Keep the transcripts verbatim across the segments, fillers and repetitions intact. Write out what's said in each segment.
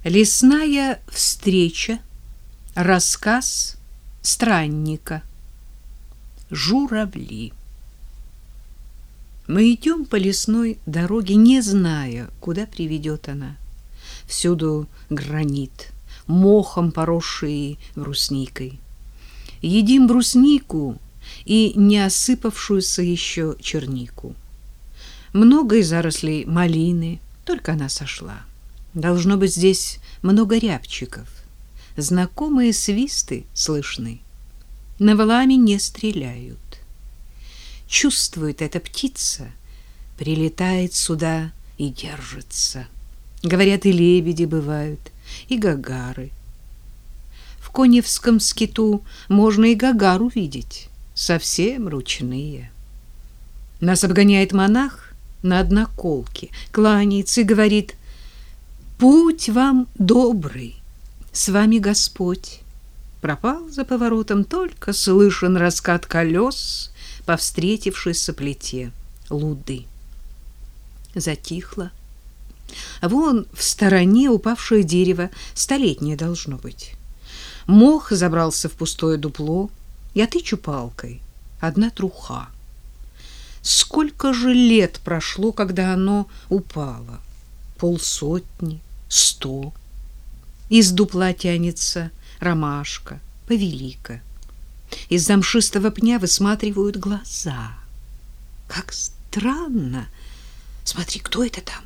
Лесная встреча. Рассказ странника. Журавли. Мы идем по лесной дороге, не зная, куда приведет она. Всюду гранит, мохом поросший брусникой. Едим бруснику и не осыпавшуюся еще чернику. Много из зарослей малины, только она сошла. Должно быть, здесь много рябчиков. Знакомые свисты слышны. На валами не стреляют. Чувствует эта птица, прилетает сюда и держится. Говорят, и лебеди бывают, и гагары. В Коневском скиту можно и гагар увидеть, совсем ручные. Нас обгоняет монах на одноколке, кланяется и говорит: «Путь вам добрый, с вами Господь». Пропал за поворотом, только слышен раскат колес по встретившейся плите луды. Затихло. Вон в стороне упавшее дерево, столетнее должно быть. Мох забрался в пустое дупло, я тычу палкой, одна труха. Сколько же лет прошло, когда оно упало? Полсотни, сто. Из дупла тянется ромашка, повелика. Из замшистого пня высматривают глаза. Как странно! Смотри, кто это там?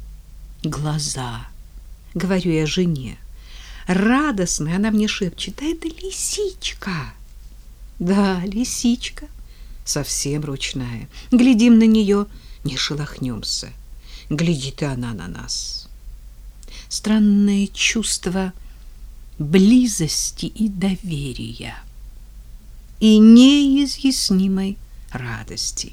Глаза, говорю я жене. Радостно она мне шепчет: да это лисичка. Да, лисичка, совсем ручная. Глядим на нее, не шелохнемся. Глядит и она на нас. Странное чувство близости и доверия и неизъяснимой радости.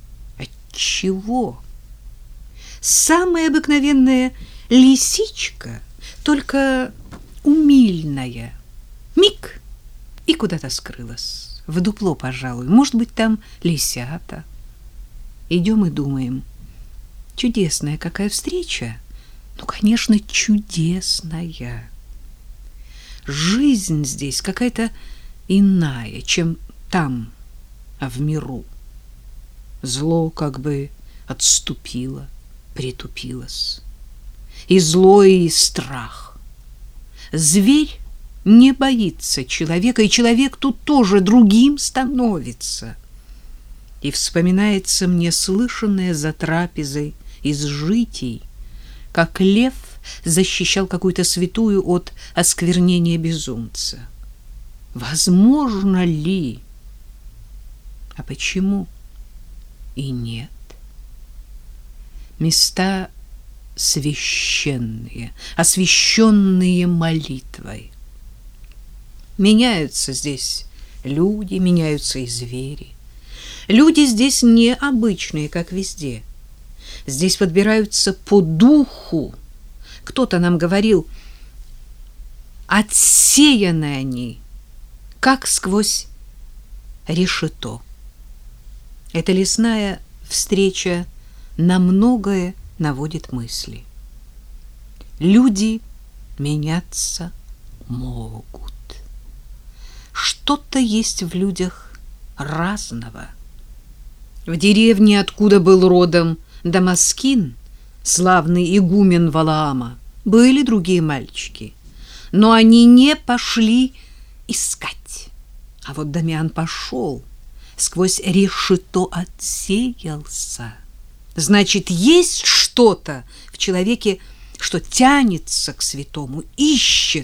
Отчего? Самая обыкновенная лисичка, только умильная. Миг, и куда-то скрылась. В дупло, пожалуй. Может быть, там лисята. Идем и думаем. Чудесная какая встреча. Ну, конечно, чудесная. Жизнь здесь какая-то иная, чем там, а в миру. Зло как бы отступило, притупилось. И зло, и страх. Зверь не боится человека, и человек тут тоже другим становится. И вспоминается мне слышанное за трапезой из житий, как лев защищал какую-то святую от осквернения безумца. Возможно ли? А почему и нет? Места священные, освященные молитвой. Меняются здесь люди, меняются и звери. Люди здесь необычные, как везде. Здесь подбираются по духу. Кто-то нам говорил: отсеяны они, как сквозь решето. Эта лесная встреча на многое наводит мысли. Люди меняться могут. Что-то есть в людях разного. В деревне, откуда был родом Дамаскин, славный игумен Валаама, были другие мальчики, но они не пошли искать. А вот Дамиан пошел, сквозь решето отсеялся. Значит, есть что-то в человеке, что тянется к святому, ищет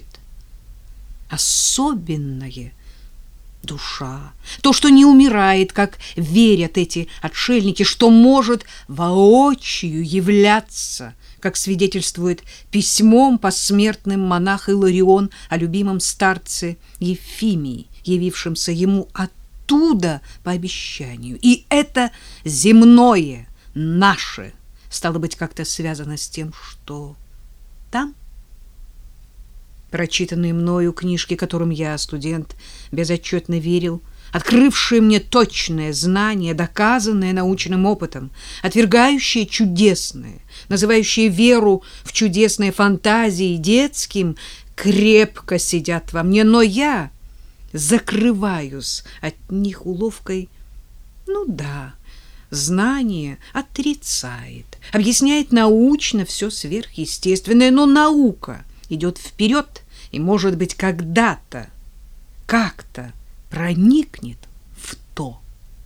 особенное. Душа, то, что не умирает, как верят эти отшельники, что может воочию являться, как свидетельствует письмом посмертным монах Иларион о любимом старце Ефимии, явившемся ему оттуда по обещанию. И это земное, наше, стало быть, как-то связано с тем, что там. Прочитанные мною книжки, которым я, студент, безотчетно верил, открывшее мне точное знание, доказанное научным опытом, отвергающее чудесное, называющее веру в чудесные фантазии детским, крепко сидят во мне, но я закрываюсь от них уловкой. Ну да, знание отрицает, объясняет научно все сверхъестественное, но наука идет вперед и, может быть, когда-то, как-то проникнет в то.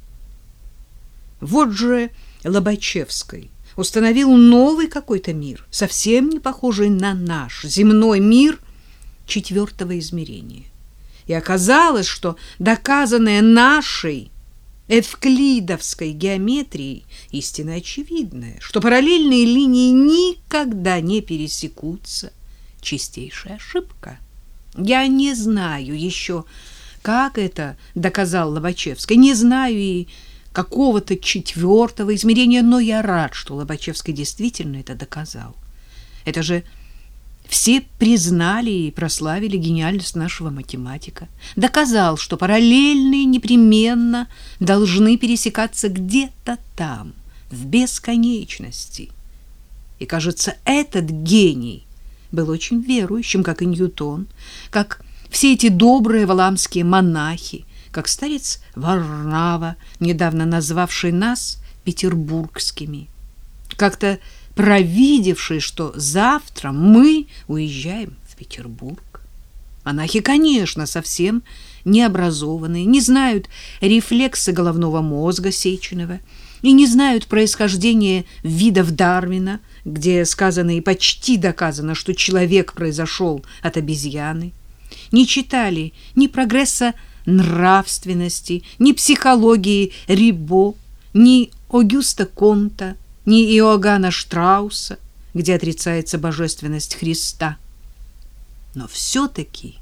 Вот же Лобачевский установил новый какой-то мир, совсем не похожий на наш земной мир четвертого измерения. И оказалось, что доказанное нашей эвклидовской геометрией истина очевидная, что параллельные линии никогда не пересекутся. Чистейшая ошибка. Я не знаю еще, как это доказал Лобачевский, не знаю и какого-то четвертого измерения, но я рад, что Лобачевский действительно это доказал. Это же все признали и прославили гениальность нашего математика. Доказал, что параллельные непременно должны пересекаться где-то там, в бесконечности. И, кажется, этот гений был очень верующим, как и Ньютон, как все эти добрые валамские монахи, как старец Варнава, недавно назвавший нас петербургскими, как-то провидевший, что завтра мы уезжаем в Петербург. Монахи, конечно, совсем необразованные, не знают рефлексы головного мозга Сеченова и не знают происхождения видов Дарвина, где сказано и почти доказано, что человек произошел от обезьяны. Не читали ни прогресса нравственности, ни психологии Рибо, ни Огюста Конта, ни Иоганна Штрауса, где отрицается божественность Христа. Но все-таки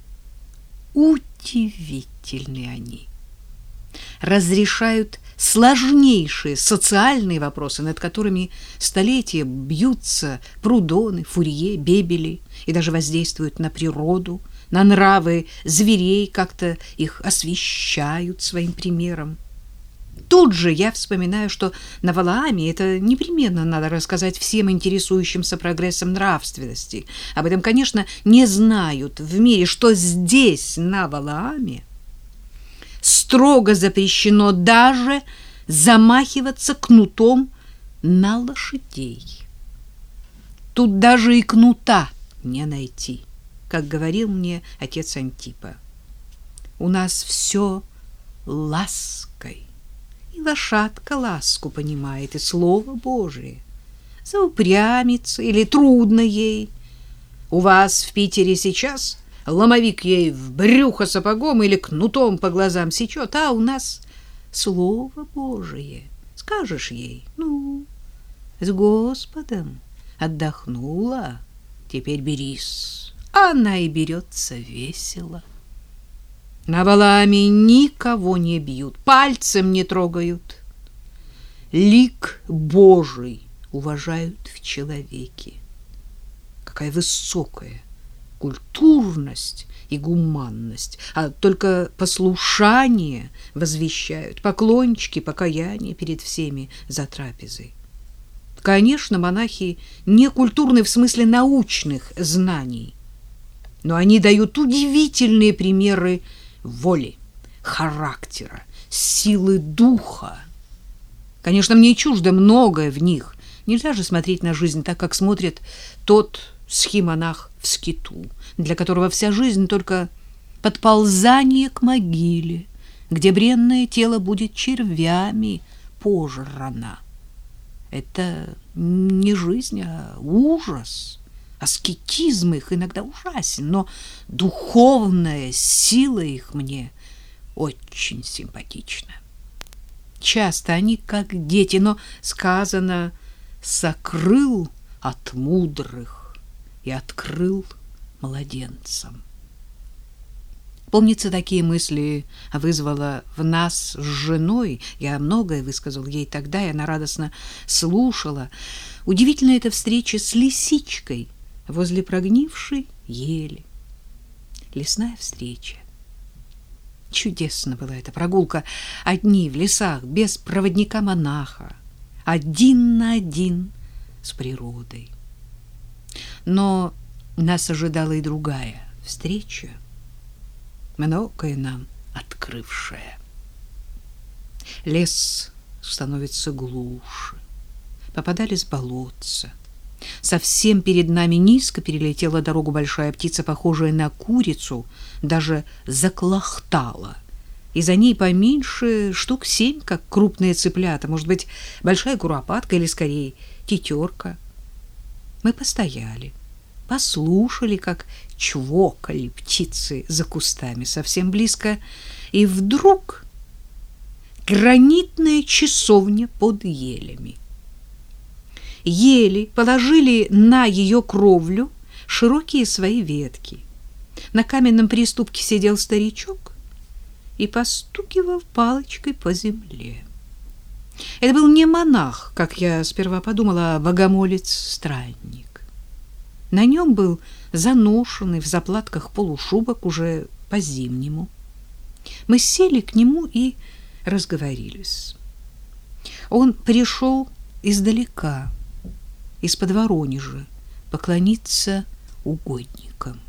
удивительны они. Разрешают сложнейшие социальные вопросы, над которыми столетия бьются Прудоны, Фурье, Бебели, и даже воздействуют на природу, на нравы зверей, как-то их освещают своим примером. Тут же я вспоминаю, что на Валааме это непременно надо рассказать всем интересующимся прогрессом нравственности. Об этом, конечно, не знают в мире, что здесь, на Валааме, строго запрещено даже замахиваться кнутом на лошадей. Тут даже и кнута не найти, как говорил мне отец Антипа. У нас все лаской. И лошадка ласку понимает, и слово Божие. Заупрямится или трудно ей. У вас в Питере сейчас ломовик ей в брюхо сапогом или кнутом по глазам сечет, а у нас слово Божие. Скажешь ей: ну, с Господом отдохнула, теперь берись. Она и берется весело. На Валааме никого не бьют, пальцем не трогают. Лик Божий уважают в человеке. Какая высокая культурность и гуманность, а только послушание возвещают, поклончики, покаяние перед всеми за трапезой. Конечно, монахи не культурны в смысле научных знаний, но они дают удивительные примеры воли, характера, силы духа. Конечно, мне чуждо многое в них. Нельзя же смотреть на жизнь так, как смотрит тот схимонах в скиту, для которого вся жизнь только подползание к могиле, где бренное тело будет червями пожрано. Это не жизнь, а ужас. Аскетизм их иногда ужасен, но духовная сила их мне очень симпатична. Часто они как дети, но сказано: сокрыл от мудрых и открыл младенцам. Помнится, такие мысли вызвала в нас с женой. Я многое высказал ей тогда, и она радостно слушала. Удивительна эта встреча с лисичкой возле прогнившей ели. Лесная встреча. Чудесно была эта прогулка, одни в лесах, без проводника-монаха, один на один с природой. Но нас ожидала и другая встреча, многое нам открывшая. Лес становится глуше, попадались болотца. Совсем перед нами низко перелетела дорогу большая птица, похожая на курицу, даже заклохтала. И за ней поменьше штук семь, как крупные цыплята, может быть, большая куропатка или, скорее, тетерка. Мы постояли, послушали, как чвокали птицы за кустами совсем близко, и вдруг гранитная часовня под елями. Ели положили на ее кровлю широкие свои ветки. На каменном приступке сидел старичок и постукивал палочкой по земле. Это был не монах, как я сперва подумала, а богомолец-странник. На нем был заношенный в заплатках полушубок уже по-зимнему. Мы сели к нему и разговорились. Он пришел издалека, из-под Воронежа, поклониться угодникам.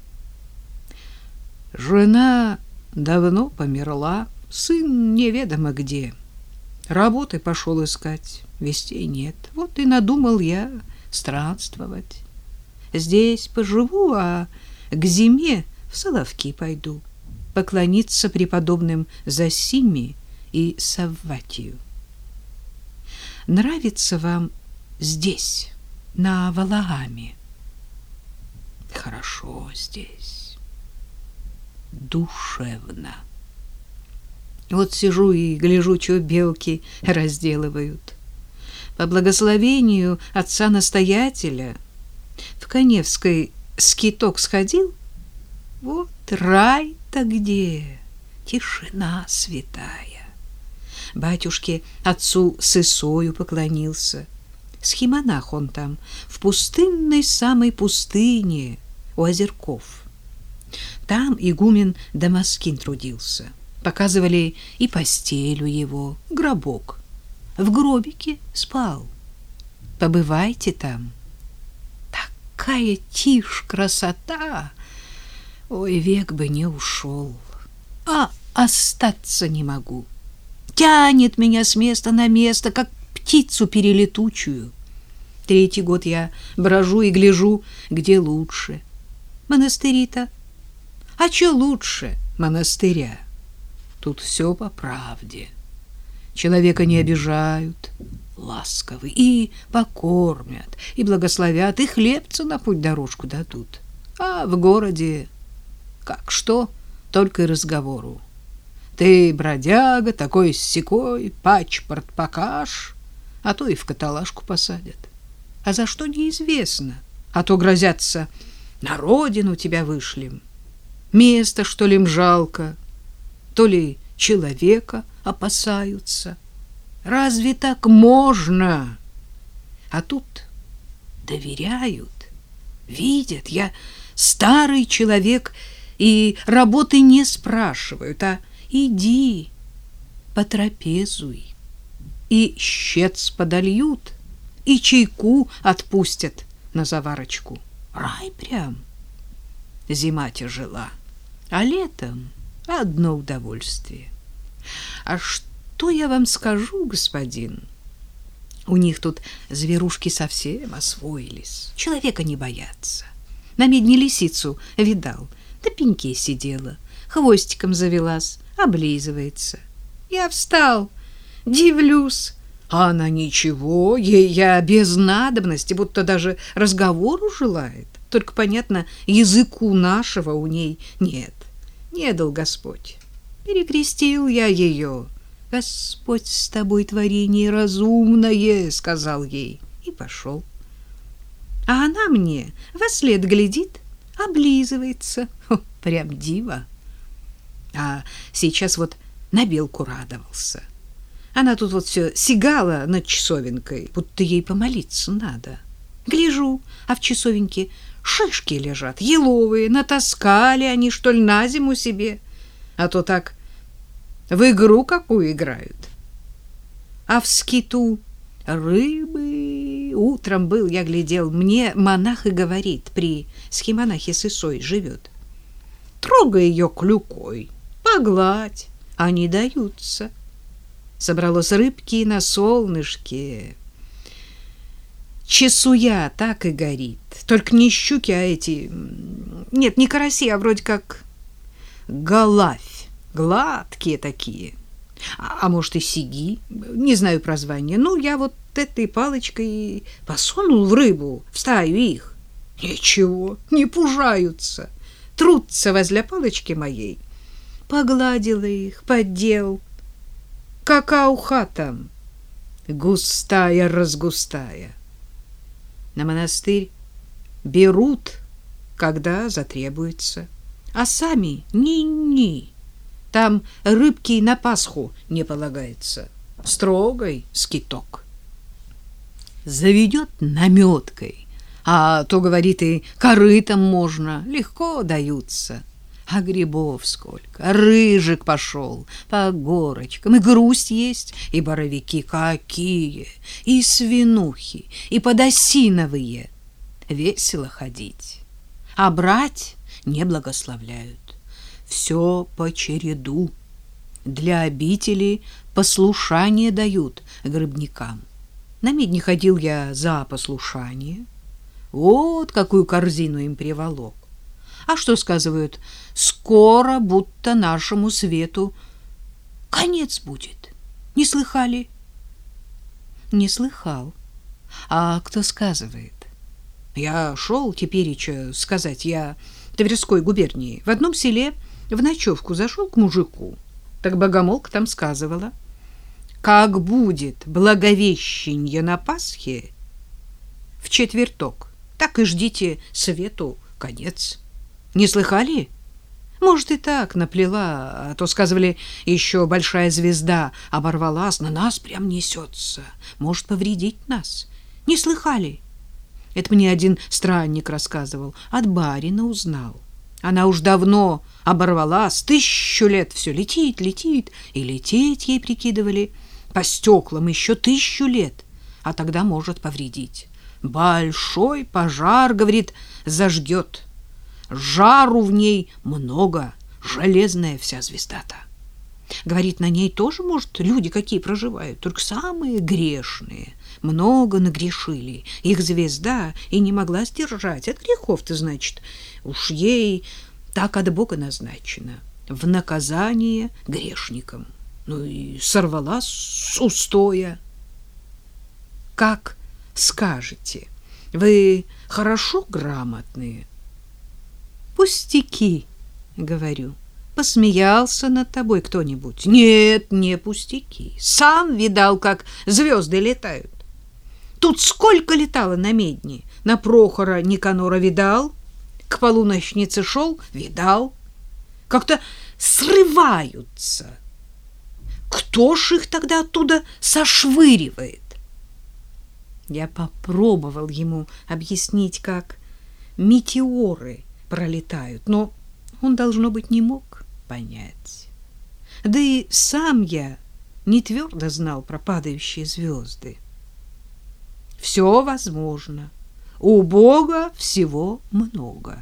Жена давно померла, сын неведомо где. Работы пошел искать, вестей нет. Вот и надумал я странствовать. Здесь поживу, а к зиме в Соловки пойду, поклониться преподобным Зосиме и Савватию. Нравится вам здесь, на Валааме? Хорошо здесь, душевно. Вот сижу и гляжу, что белки разделывают. По благословению отца-настоятеля в Каневской скиток сходил. Вот рай-то где, тишина святая. Батюшке отцу Сысою поклонился. Схимонах он там, в пустынной самой пустыне, у озерков. Там игумен Дамаскин трудился. Показывали и постелю его, гробок. В гробике спал. Побывайте там. Такая тишь, красота! Ой, век бы не ушел. А остаться не могу. Тянет меня с места на место, как птицу перелетучую. Третий год я брожу и гляжу, где лучше. Монастыри-то? А что лучше монастыря? Тут все по правде. Человека не обижают, ласковы, и покормят, и благословят, и хлебца на путь дорожку дадут. А в городе как что, только и разговору. Ты, бродяга, такой-сякой, пачпорт покаж, а то и в каталажку посадят. А за что неизвестно, а то грозятся: на родину тебя вышлем. Место, что ли, им жалко, то ли человека опасаются. Разве так можно? А тут доверяют, видят, я старый человек, и работы не спрашивают, а иди, потрапезуй. И щец подольют, и чайку отпустят на заварочку. Рай прям. Зима тяжела, а летом одно удовольствие. А что я вам скажу, господин? У них тут зверушки совсем освоились. Человека не боятся. На медне лисицу видал, на пеньке сидела, хвостиком завелась, облизывается. Я встал, дивлюсь, а она ничего, ей я без надобности, будто даже разговору желает. Только, понятно, языку нашего у ней нет. Не дал Господь. Перекрестил я ее. Господь с тобой, творение разумное, сказал ей, и пошел. А она мне вослед глядит, облизывается. О, прям диво. А сейчас вот на белку радовался. Она тут вот все сигала над часовенкой, будто ей помолиться надо. Гляжу, а в часовенке шишки лежат, еловые, натаскали они, что ли, на зиму себе. А то так В игру какую играют? А в скиту рыбы. Утром был, я глядел, мне монах и говорит, при схимонахе Сысой живет. Трогай ее клюкой, погладь, они даются. Собралось рыбки на солнышке. Чесуя так и горит. Только не щуки, а эти... Нет, не караси, а вроде как голавь. Гладкие такие. А, а может и сиги. Не знаю прозвания. Ну, я вот этой палочкой посунул в рыбу, в стаю их. Ничего, не пужаются. Трутся возле палочки моей. Погладила их, поддел. Какая уха там. Густая-разгустая. На монастырь берут, когда затребуется, а сами ни-ни. Там рыбки и на Пасху не полагается. Строгой скиток. Заведет наметкой, а то, говорит, и корытом можно, легко даются. А грибов сколько, рыжик пошел по горочкам, и грусть есть, и боровики какие, и свинухи, и подосиновые. Весело ходить, а брать не благословляют. Все по череду. Для обители послушание дают грибникам. На медне ходил я за послушание. Вот какую корзину им приволок. А что сказывают? Скоро будто нашему свету конец будет. Не слыхали? Не слыхал. А кто сказывает? Я шел тепереча сказать, я Тверской губернии. В одном селе в ночевку зашел к мужику. Так богомолка там сказывала. Как будет благовещенье на Пасхе в четверток, так и ждите свету конец. Не слыхали? Может, и так наплела, а то, сказывали, еще большая звезда оборвалась, на нас прям несется, может повредить нас. Не слыхали? Это мне один странник рассказывал, от барина узнал. Она уж давно оборвалась, тысячу лет все летит, летит, и лететь ей прикидывали по стеклам еще тысячу лет, а тогда может повредить. Большой пожар, говорит, зажгет. Жару в ней много, железная вся звезда-то. Говорит, на ней тоже, может, люди какие проживают, только самые грешные. Много нагрешили, их звезда и не могла сдержать. От грехов-то, значит, уж ей так от Бога назначено. В наказание грешникам. Ну и сорвала с устоя. Как скажете, вы хорошо грамотные? Пустяки, говорю. Посмеялся над тобой кто-нибудь? Нет, не пустяки. Сам видал, как звезды летают. Тут сколько летало на медне. На Прохора Никанора видал, к полуночнице шел, видал. Как-то срываются. Кто ж их тогда оттуда сошвыривает? Я попробовал ему объяснить, как метеоры пролетают, но он, должно быть, не мог понять. Да и сам я не твердо знал про падающие звезды. Все возможно. У Бога всего много.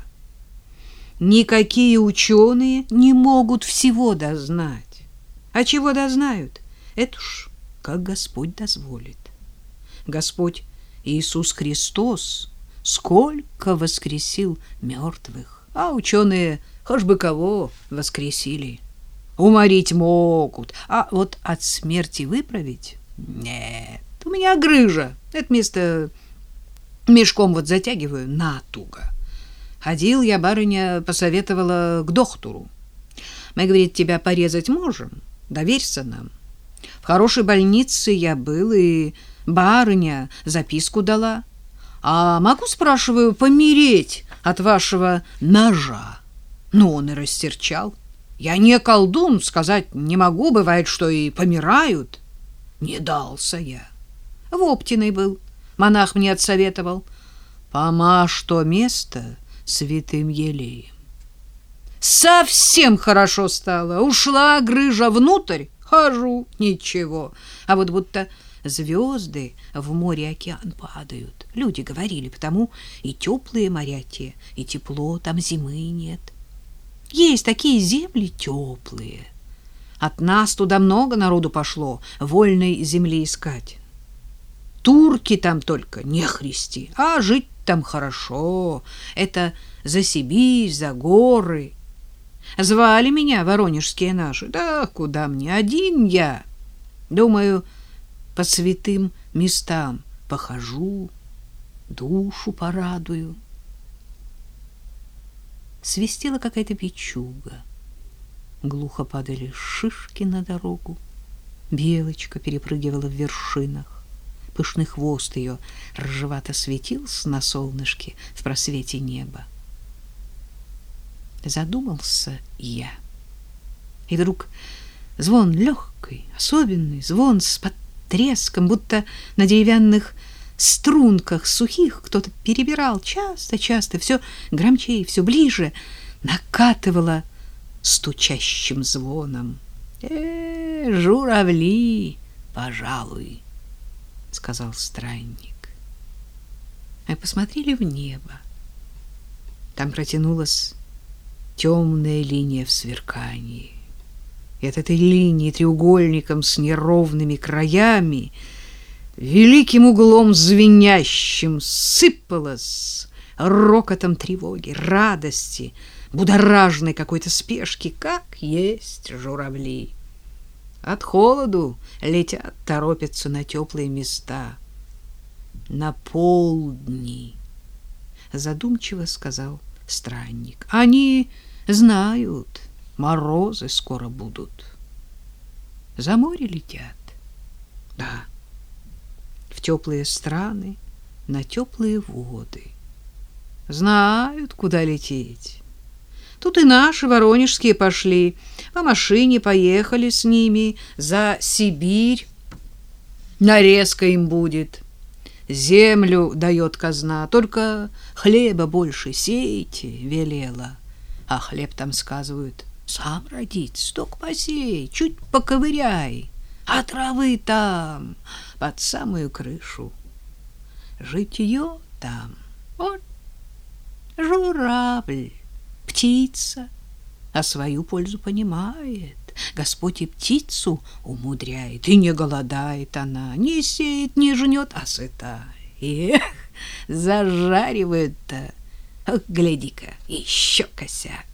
Никакие ученые не могут всего дознать. А чего дознают? Это уж как Господь дозволит. Господь Иисус Христос сколько воскресил мертвых, а ученые хоть бы кого воскресили. Уморить могут, а вот от смерти выправить — нет. У меня грыжа. Это место мешком вот затягиваю натуго. Ходил я, барыня посоветовала к доктору. Мы, говорит, тебя порезать можем, доверься нам. В хорошей больнице я был, и барыня записку дала. А могу, спрашиваю, помереть от вашего ножа? Ну, он и растерчал. Я не колдун, сказать не могу, бывает, что и помирают. Не дался я. В Оптиной был. Монах мне отсоветовал. Помажь то место святым елеем. Совсем хорошо стало. Ушла грыжа внутрь, хожу, ничего. А вот будто звезды в море океан падают. Люди говорили, потому и теплые моря те, и тепло, там зимы нет. Есть такие земли теплые. От нас туда много народу пошло вольной земли искать. Турки там только не христи, а жить там хорошо. Это за Сибирь, за горы. Звали меня воронежские наши. Да куда мне, один я. Думаю, по святым местам похожу, душу порадую. Свистела какая-то печуга. Глухо падали шишки на дорогу. Белочка перепрыгивала в вершинах. Пышный хвост ее рыжевато светился на солнышке в просвете неба. Задумался я. И вдруг звон легкий, особенный, звон с потреском, будто на деревянных струнках сухих кто-то перебирал часто-часто, все громче и все ближе, накатывало стучащим звоном. «Э, журавли, пожалуй», — сказал странник. Мы посмотрели в небо. Там протянулась темная линия в сверкании. И от этой линии треугольником с неровными краями, великим углом звенящим, сыпалась рокотом тревоги, радости, будоражной какой-то спешки, как есть журавли. От холоду летят, торопятся на теплые места. На полдни, задумчиво сказал странник. Они знают, морозы скоро будут. За море летят. Да, в теплые страны, на теплые воды. Знают, куда лететь. Тут и наши воронежские пошли, по машине поехали с ними за Сибирь. Нарезка им будет. Землю дает казна, только хлеба больше сейте велела. А хлеб там, сказывают, сам родится, только посей, чуть поковыряй, а травы там под самую крышу. Житье там, вот, журавль, птица, а свою пользу понимает. Господь и птицу умудряет, и не голодает она, не сеет, не жнет, а сыта. Эх, зажаривают-то, гляди-ка, еще косяк.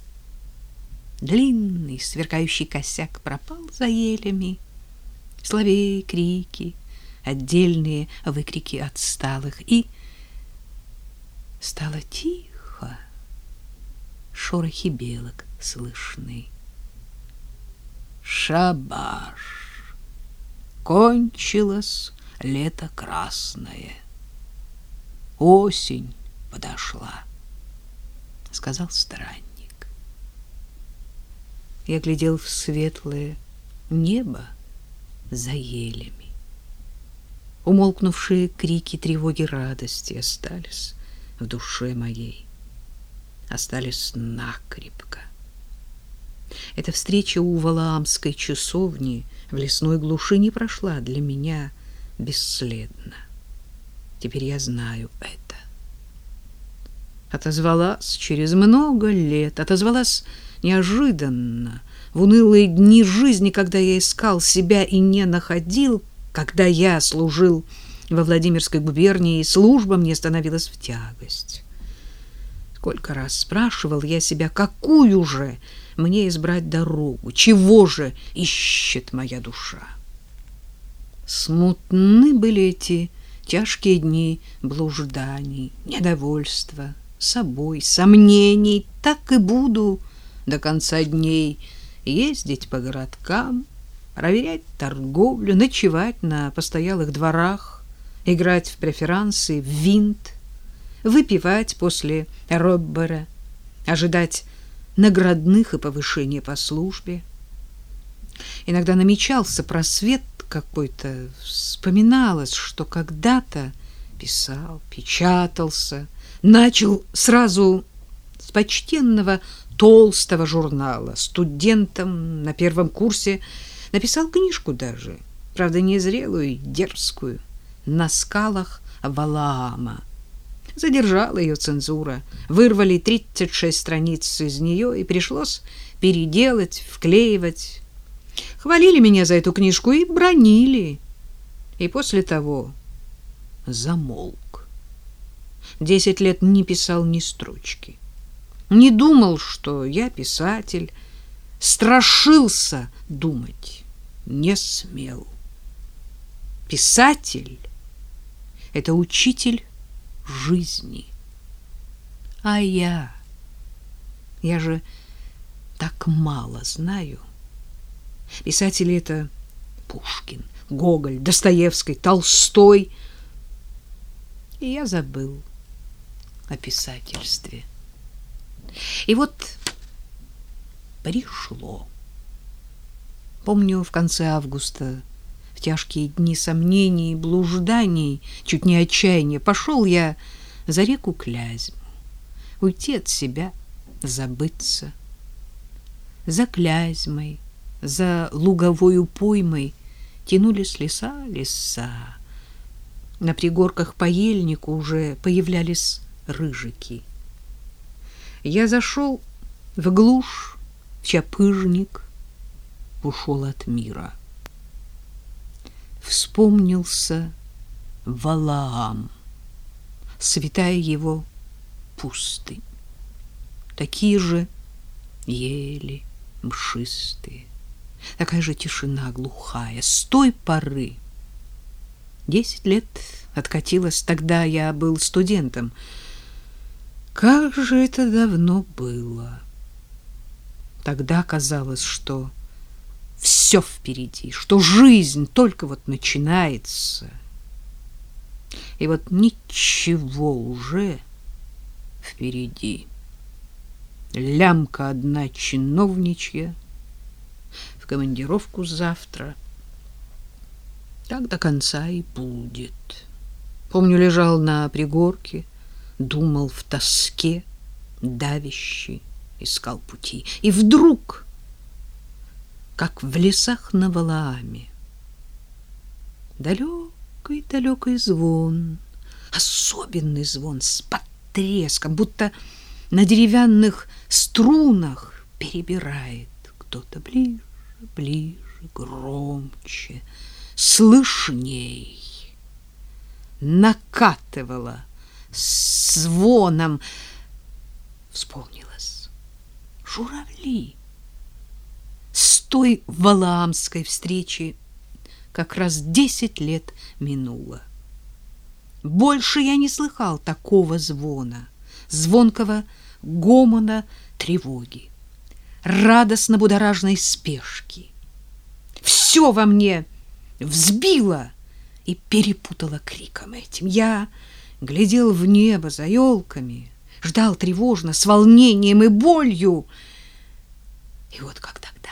Длинный сверкающий косяк пропал за елями. Соловей, крики, отдельные выкрики отсталых, и стало тихо, шорохи белок слышны. Шабаш! Кончилось лето красное. Осень подошла, — сказал странник. Я глядел в светлое небо за елями. Умолкнувшие крики тревоги радости остались в душе моей, остались накрепко. Эта встреча у Валаамской часовни в лесной глуши не прошла для меня бесследно. Теперь я знаю это. Отозвалась через много лет, отозвалась неожиданно, в унылые дни жизни, когда я искал себя и не находил, когда я служил во Владимирской губернии, и служба мне становилась в тягость. Сколько раз спрашивал я себя, какую же мне избрать дорогу, чего же ищет моя душа. Смутны были эти тяжкие дни блужданий, недовольства собой, сомнений. Так и буду до конца дней ездить по городкам, проверять торговлю, ночевать на постоялых дворах, играть в преферансы, в винт, выпивать после роббера, ожидать наградных и повышения по службе. Иногда намечался просвет какой-то, вспоминалось, что когда-то писал, печатался, начал сразу с почтенного толстого журнала, студентом на первом курсе, написал книжку даже, правда, незрелую и дерзкую, «На скалах Валаама». Задержала ее цензура, вырвали тридцать шесть страниц из нее, и пришлось переделать, вклеивать. Хвалили меня за эту книжку и бранили. И после того замолк. Десять лет не писал ни строчки. Не думал, что я писатель. Страшился думать. Не смел. Писатель — это учитель жизни. А я... Я же так мало знаю. Писатели — это Пушкин, Гоголь, Достоевский, Толстой. И я забыл о писательстве. И вот пришло. Помню, в конце августа, в тяжкие дни сомнений и блужданий, чуть не отчаяния, пошел я за реку Клязьму, уйти от себя, забыться. За Клязьмой, за луговою поймой тянулись леса, леса. На пригорках по ельнику уже появлялись рыжики. Я зашел в глушь, в чапыжник, ушел от мира. Вспомнился Валаам, святая его пустынь. Такие же ели мшистые, такая же тишина глухая. С той поры десять лет откатилось, тогда я был студентом. Как же это давно было! Тогда казалось, что все впереди, что жизнь только вот начинается. И вот ничего уже впереди. Лямка одна чиновничья, в командировку завтра. Так до конца и будет. Помню, лежал на пригорке, думал в тоске, давящий, искал пути. И вдруг, как в лесах на Валааме, далекий-далекий звон, особенный звон с потреском, будто на деревянных струнах перебирает кто-то ближе, ближе, громче, слышней. Накатывала звоном. Вспомнилось. Журавли. С той валаамской встречи как раз десять лет минуло. Больше я не слыхал такого звона, звонкого гомона тревоги, радостно-будоражной спешки. Все во мне взбило и перепутало криком этим. Я глядел в небо за елками, ждал тревожно, с волнением и болью. И вот как тогда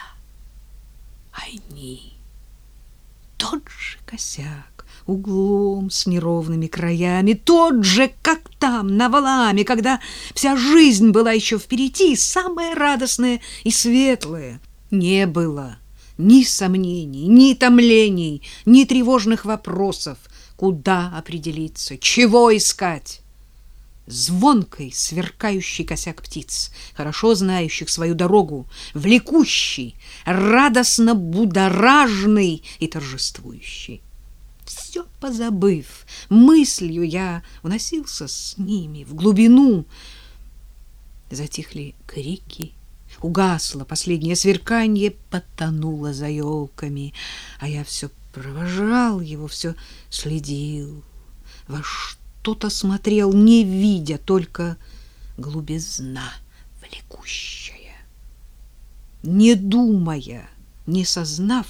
они, тот же косяк, углом с неровными краями, тот же, как там, на Валааме, когда вся жизнь была еще впереди, самое радостное и светлое. Не было ни сомнений, ни томлений, ни тревожных вопросов, куда определиться, чего искать. Звонкий, сверкающий косяк птиц, хорошо знающих свою дорогу, влекущий, радостно будоражный и торжествующий. Все позабыв, мыслью я уносился с ними в глубину. Затихли крики, угасло последнее сверканье, потонуло за елками, а я все провожал его, все следил, во что-то смотрел, не видя, только глубизна влекущая. Не думая, не сознав,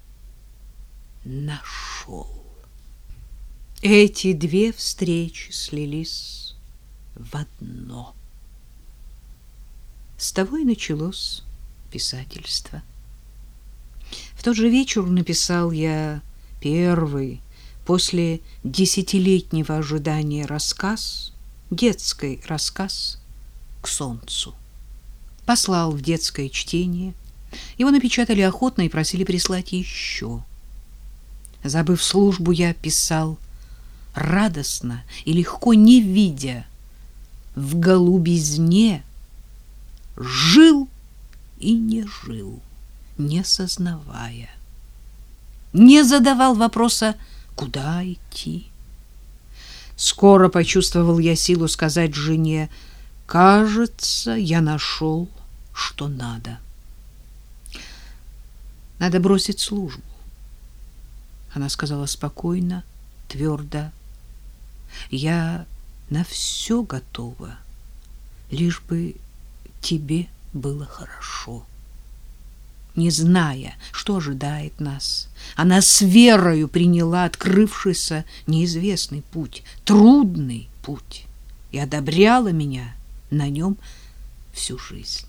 нашел. Эти две встречи слились в одно. С того и началось писательство. В тот же вечер написал я первый, после десятилетнего ожидания, рассказ, детский рассказ «К солнцу». послал в детское чтение. Его напечатали охотно и просили прислать еще. Забыв службу, я писал радостно и легко, не видя в голубизне, жил и не жил, не сознавая, не задавал вопроса, куда идти. Скоро почувствовал я силу сказать жене: кажется, я нашел, что надо. Надо бросить службу. Она сказала спокойно, твердо: я на все готова, лишь бы тебе было хорошо. Не зная, что ожидает нас, она с верою приняла открывшийся неизвестный путь, трудный путь, и одобряла меня на нем всю жизнь.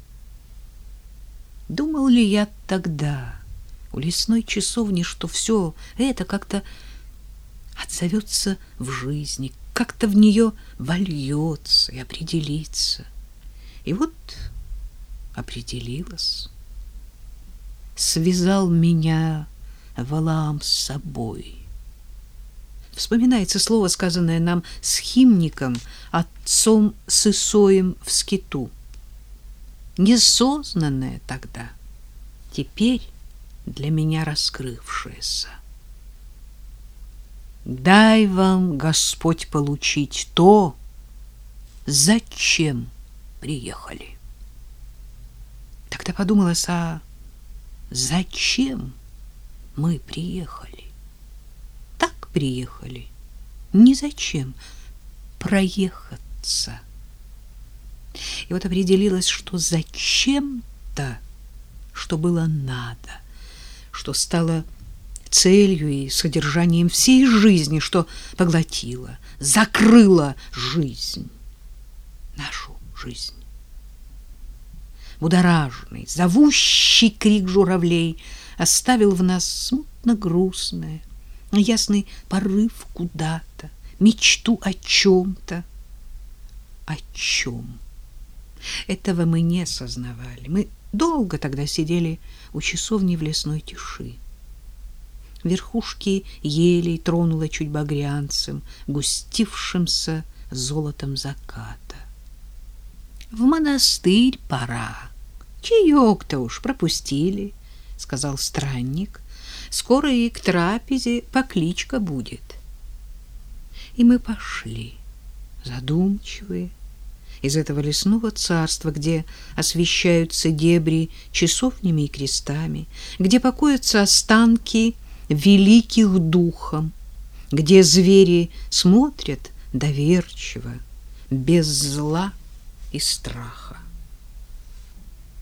Думал ли я тогда у лесной часовни, что все это как-то отзовется в жизни, как-то в нее вольется и определится? И вот определилась. Связал меня Валаам с собой. Вспоминается слово, сказанное нам схимником, отцом Сысоем в скиту. Несознанное тогда, теперь для меня раскрывшееся. Дай вам, Господь, получить то, зачем приехали. Тогда подумалось, а зачем мы приехали? Так приехали, ни зачем, проехаться. И вот определилось, что зачем-то, что было надо, что стало целью и содержанием всей жизни, что поглотило, закрыло жизнь, нашу жизнь. Будоражный, зовущий крик журавлей оставил в нас смутно грустное, ясный порыв куда-то, мечту о чем-то. О чем? Этого мы не сознавали. Мы долго тогда сидели у часовни в лесной тиши. Верхушки елей тронуло чуть багрянцем, густившимся золотом заката. В монастырь пора. Чаек-то уж пропустили, — сказал странник. Скоро и к трапезе покличка будет. И мы пошли, задумчивые, из этого лесного царства, где освещаются дебри часовнями и крестами, где покоятся останки великих духом, где звери смотрят доверчиво, без зла и страха.